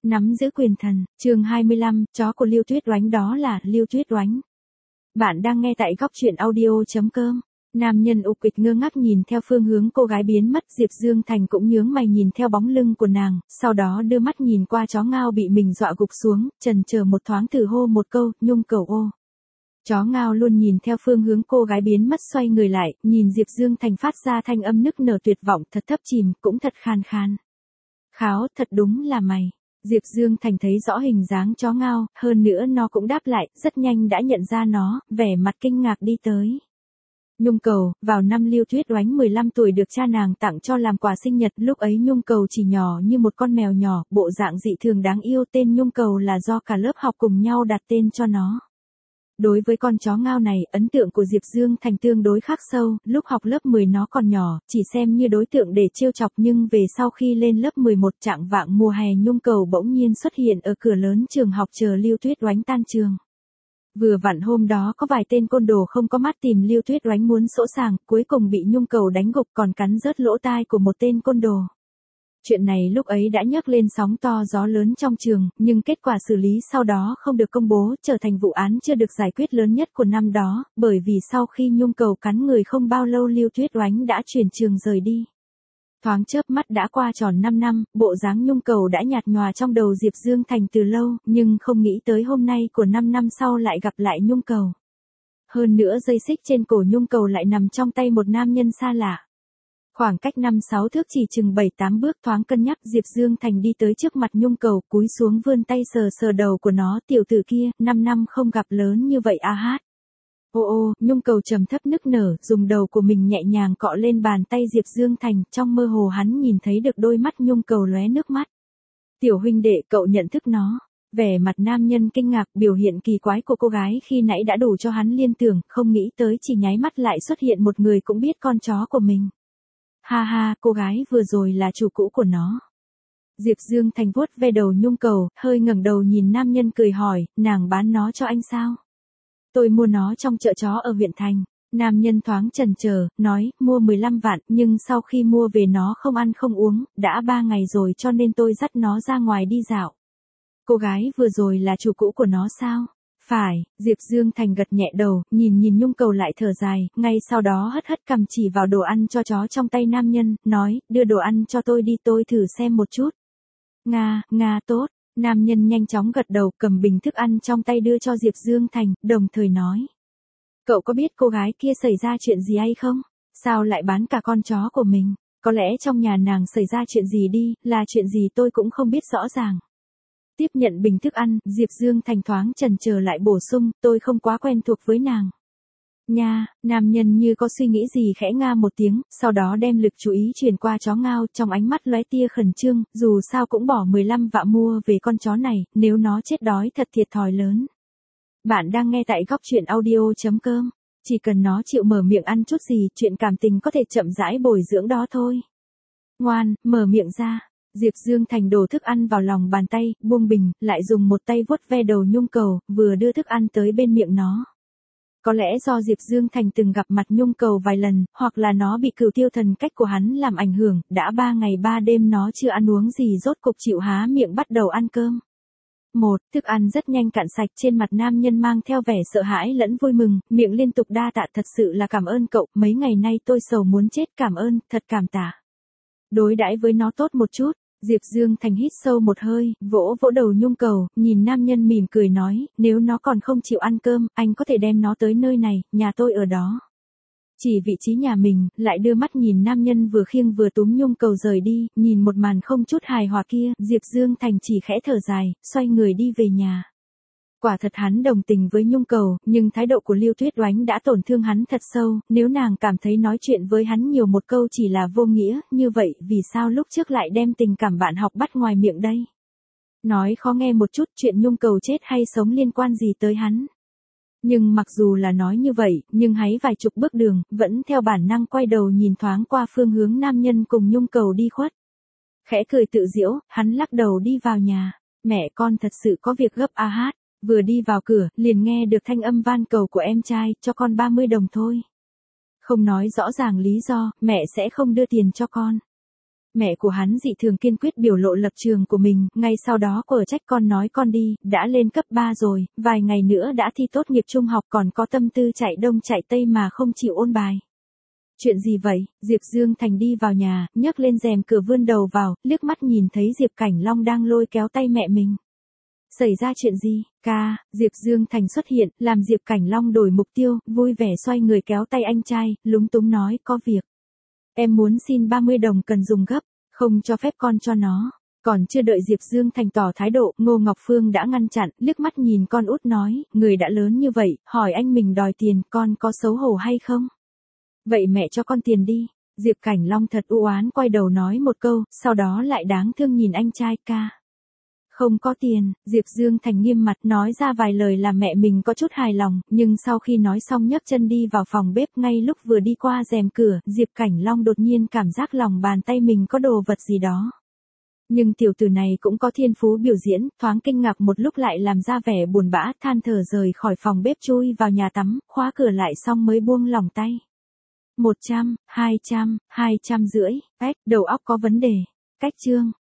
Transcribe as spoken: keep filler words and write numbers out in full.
Nắm giữ quyền thần, chương hai mươi lăm, chó của Lưu Tuyết Oánh đó là Lưu Tuyết Oánh. Bạn đang nghe tại góc truyện audio chấm com. Nam nhân ục kịch ngơ ngác nhìn theo phương hướng cô gái biến mất, Diệp Dương Thành cũng nhướng mày nhìn theo bóng lưng của nàng, sau đó đưa mắt nhìn qua chó Ngao bị mình dọa gục xuống, chần chờ một thoáng thử hô một câu, Nhung cầu ô. Chó Ngao luôn nhìn theo phương hướng cô gái biến mất, xoay người lại, nhìn Diệp Dương Thành phát ra thanh âm nức nở tuyệt vọng, thật thấp chìm, cũng thật khan khan. Kháo, thật đúng là mày. Diệp Dương Thành thấy rõ hình dáng chó Ngao, hơn nữa nó cũng đáp lại, rất nhanh đã nhận ra nó, vẻ mặt kinh ngạc đi tới. Nhung cầu, vào năm Lưu Tuyết Oánh mười lăm tuổi được cha nàng tặng cho làm quà sinh nhật, lúc ấy Nhung cầu chỉ nhỏ như một con mèo nhỏ, bộ dạng dị thường đáng yêu, tên Nhung cầu là do cả lớp học cùng nhau đặt tên cho nó. Đối với con chó Ngao này, ấn tượng của Diệp Dương Thành tương đối khắc sâu, lúc học lớp mười nó còn nhỏ, chỉ xem như đối tượng để trêu chọc, nhưng về sau khi lên lớp mười một trạng vạng mùa hè, Nhung cầu bỗng nhiên xuất hiện ở cửa lớn trường học chờ Lưu Tuyết Oánh tan trường. Vừa vặn hôm đó có vài tên côn đồ không có mắt tìm Lưu Tuyết Oánh muốn sỗ sàng, cuối cùng bị Nhung cầu đánh gục còn cắn rớt lỗ tai của một tên côn đồ. Chuyện này lúc ấy đã nhấc lên sóng to gió lớn trong trường, nhưng kết quả xử lý sau đó không được công bố, trở thành vụ án chưa được giải quyết lớn nhất của năm đó, bởi vì sau khi Nhung cầu cắn người không bao lâu Lưu Tuyết Oánh đã chuyển trường rời đi. Thoáng chớp mắt đã qua tròn năm năm, bộ dáng Nhung cầu đã nhạt nhòa trong đầu Diệp Dương Thành từ lâu, nhưng không nghĩ tới hôm nay của năm năm sau lại gặp lại Nhung cầu. Hơn nữa dây xích trên cổ Nhung cầu lại nằm trong tay một nam nhân xa lạ. Khoảng cách năm sáu thước chỉ chừng bảy tám bước, thoáng cân nhắc Diệp Dương Thành đi tới trước mặt Nhung cầu, cúi xuống vươn tay sờ sờ đầu của nó, tiểu tử kia, năm năm không gặp lớn như vậy a hát. Ô ô, Nhung cầu trầm thấp nức nở, dùng đầu của mình nhẹ nhàng cọ lên bàn tay Diệp Dương Thành, trong mơ hồ hắn nhìn thấy được đôi mắt Nhung cầu lóe nước mắt. Tiểu huynh đệ, cậu nhận thức nó. Vẻ mặt nam nhân kinh ngạc, biểu hiện kỳ quái của cô gái khi nãy đã đủ cho hắn liên tưởng, không nghĩ tới chỉ nháy mắt lại xuất hiện một người cũng biết con chó của mình. Ha ha, cô gái vừa rồi là chủ cũ của nó. Diệp Dương Thành vuốt ve đầu Nhung cầu, hơi ngẩng đầu nhìn nam nhân cười hỏi, nàng bán nó cho anh sao? Tôi mua nó trong chợ chó ở huyện thành. Nam nhân thoáng chần chờ, nói, mua mười lăm vạn, nhưng sau khi mua về nó không ăn không uống, đã ba ngày rồi cho nên tôi dắt nó ra ngoài đi dạo. Cô gái vừa rồi là chủ cũ của nó sao? Phải, Diệp Dương Thành gật nhẹ đầu, nhìn nhìn Nhung cầu lại thở dài, ngay sau đó hất hất cằm chỉ vào đồ ăn cho chó trong tay nam nhân, nói, đưa đồ ăn cho tôi đi, tôi thử xem một chút. Nga, Nga tốt. Nam nhân nhanh chóng gật đầu, cầm bình thức ăn trong tay đưa cho Diệp Dương Thành, đồng thời nói. Cậu có biết cô gái kia xảy ra chuyện gì hay không? Sao lại bán cả con chó của mình? Có lẽ trong nhà nàng xảy ra chuyện gì đi, là chuyện gì tôi cũng không biết rõ ràng. Tiếp nhận bình thức ăn, Diệp Dương Thành thoáng chần chờ lại bổ sung, tôi không quá quen thuộc với nàng. Nha, nam nhân như có suy nghĩ gì khẽ nga một tiếng, sau đó đem lực chú ý chuyển qua chó Ngao, trong ánh mắt lóe tia khẩn trương, dù sao cũng bỏ mười lăm vạn mua về con chó này, nếu nó chết đói thật thiệt thòi lớn. Bạn đang nghe tại góc truyện audio chấm com, chỉ cần nó chịu mở miệng ăn chút gì, chuyện cảm tình có thể chậm rãi bồi dưỡng đó thôi. Ngoan, mở miệng ra. Diệp Dương Thành đổ thức ăn vào lòng bàn tay, buông bình, lại dùng một tay vuốt ve đầu Nhung cầu, vừa đưa thức ăn tới bên miệng nó. Có lẽ do Diệp Dương Thành từng gặp mặt Nhung cầu vài lần, hoặc là nó bị cửu tiêu thần cách của hắn làm ảnh hưởng, đã ba ngày ba đêm nó chưa ăn uống gì, rốt cục chịu há miệng bắt đầu ăn cơm. Một, thức ăn rất nhanh cạn sạch, trên mặt nam nhân mang theo vẻ sợ hãi lẫn vui mừng, miệng liên tục đa tạ, thật sự là cảm ơn cậu, mấy ngày nay tôi sầu muốn chết, cảm ơn, thật cảm tạ. Đối đãi với nó tốt một chút. Diệp Dương Thành hít sâu một hơi, vỗ vỗ đầu Nhung cầu, nhìn nam nhân mỉm cười nói, nếu nó còn không chịu ăn cơm, anh có thể đem nó tới nơi này, nhà tôi ở đó. Chỉ vị trí nhà mình, lại đưa mắt nhìn nam nhân vừa khiêng vừa túm Nhung cầu rời đi, nhìn một màn không chút hài hòa kia, Diệp Dương Thành chỉ khẽ thở dài, xoay người đi về nhà. Quả thật hắn đồng tình với Nhung cầu, nhưng thái độ của Lưu Tuyết Oánh đã tổn thương hắn thật sâu, nếu nàng cảm thấy nói chuyện với hắn nhiều một câu chỉ là vô nghĩa, như vậy vì sao lúc trước lại đem tình cảm bạn học bắt ngoài miệng đây? Nói khó nghe một chút, chuyện Nhung cầu chết hay sống liên quan gì tới hắn? Nhưng mặc dù là nói như vậy, nhưng háy vài chục bước đường, vẫn theo bản năng quay đầu nhìn thoáng qua phương hướng nam nhân cùng Nhung cầu đi khuất. Khẽ cười tự giễu, hắn lắc đầu đi vào nhà, mẹ con thật sự có việc gấp a hát. Vừa đi vào cửa, liền nghe được thanh âm van cầu của em trai, cho con ba mươi đồng thôi. Không nói rõ ràng lý do, mẹ sẽ không đưa tiền cho con. Mẹ của hắn dị thường kiên quyết biểu lộ lập trường của mình, ngay sau đó quở trách con nói con đi, đã lên cấp ba rồi, vài ngày nữa đã thi tốt nghiệp trung học còn có tâm tư chạy đông chạy tây mà không chịu ôn bài. Chuyện gì vậy? Diệp Dương Thành đi vào nhà, nhấc lên rèm cửa vươn đầu vào, liếc mắt nhìn thấy Diệp Cảnh Long đang lôi kéo tay mẹ mình. Xảy ra chuyện gì? Ca, Diệp Dương Thành xuất hiện, làm Diệp Cảnh Long đổi mục tiêu, vui vẻ xoay người kéo tay anh trai, lúng túng nói có việc. Em muốn xin ba mươi đồng cần dùng gấp, không cho phép con cho nó. Còn chưa đợi Diệp Dương Thành tỏ thái độ, Ngô Ngọc Phương đã ngăn chặn, liếc mắt nhìn con út nói, người đã lớn như vậy, hỏi anh mình đòi tiền, con có xấu hổ hay không? Vậy mẹ cho con tiền đi. Diệp Cảnh Long thật u oán quay đầu nói một câu, sau đó lại đáng thương nhìn anh trai. Ca. Không có tiền, Diệp Dương Thành nghiêm mặt nói ra vài lời làm mẹ mình có chút hài lòng, nhưng sau khi nói xong nhấc chân đi vào phòng bếp, ngay lúc vừa đi qua rèm cửa, Diệp Cảnh Long đột nhiên cảm giác lòng bàn tay mình có đồ vật gì đó. Nhưng tiểu tử này cũng có thiên phú biểu diễn, thoáng kinh ngạc một lúc lại làm ra vẻ buồn bã, than thở rời khỏi phòng bếp chui vào nhà tắm, khóa cửa lại xong mới buông lỏng tay. Một trăm, hai trăm, hai trăm rưỡi, ếch, đầu óc có vấn đề. Cách chương.